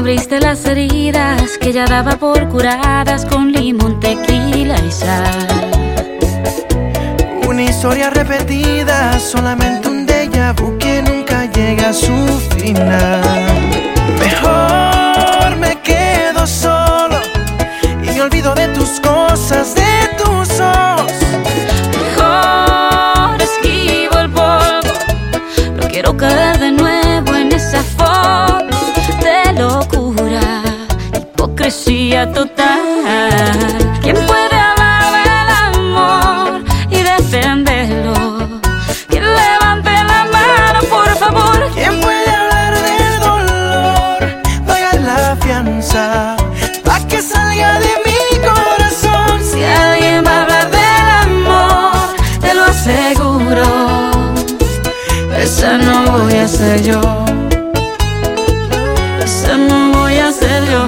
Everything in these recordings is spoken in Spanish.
cubriste las heridas que ya daba por curadas con limón, tequila y sal. Una historia repetida, solamente un déjà vu que nunca llega a su final. Mejor me quedo solo y me olvido de tus cosas, de tus ojos. Mejor esquivo el polvo, no quiero caer de nuevo en esa foto de locura, hipocresía total. ¿Quién puede hablar del amor y defenderlo? ¿Quién levante la mano, por favor? ¿Quién puede hablar del dolor? Pagar la fianza pa' que salga de mi corazón. Si alguien va a hablar del amor, te lo aseguro, esa no voy a ser yo. Esa no voy a ser yo.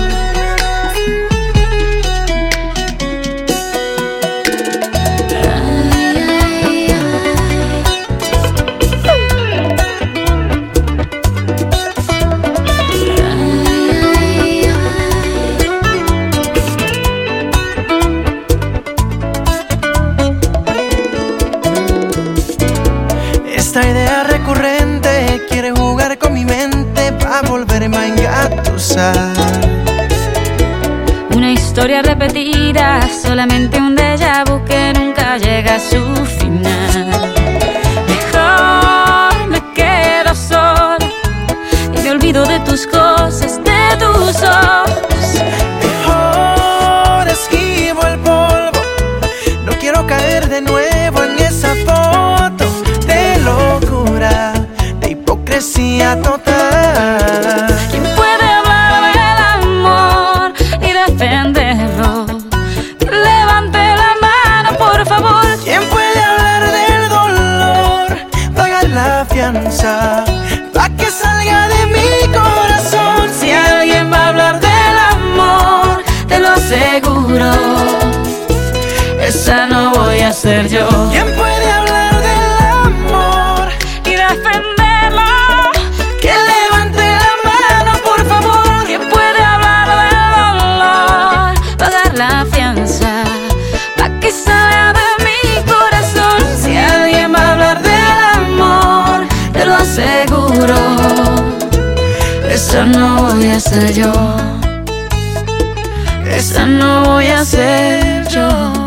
Esta idea recurrente quiere jugar con mi mente pa' volverme a engatusar. Una historia repetida, solamente un déjà vu que nunca llega a su final. Mejor me quedo sola y me olvido de tus cosas, de tus ojos. Mejor esquivo el polvo, no quiero caer de nuevo en esa foto de locura, de hipocresía total. ¿Quién puede hablar del amor y defenderlo? Que levante la mano, por favor. ¿Quién puede hablar del dolor? Pagar la fianza pa' que salga de mi corazón. Si alguien va a hablar del amor, te lo aseguro, esa no voy a ser yo. ¿Quién puede hablar del amor Y defenderlo, que levante la mano, por favor? ¿quién puede hablar del dolor? Pagar la fianza pa' que salga de mi corazón. Si alguien va a hablar del amor, te lo aseguro, esa no voy a ser yo. Esa no voy a ser yo.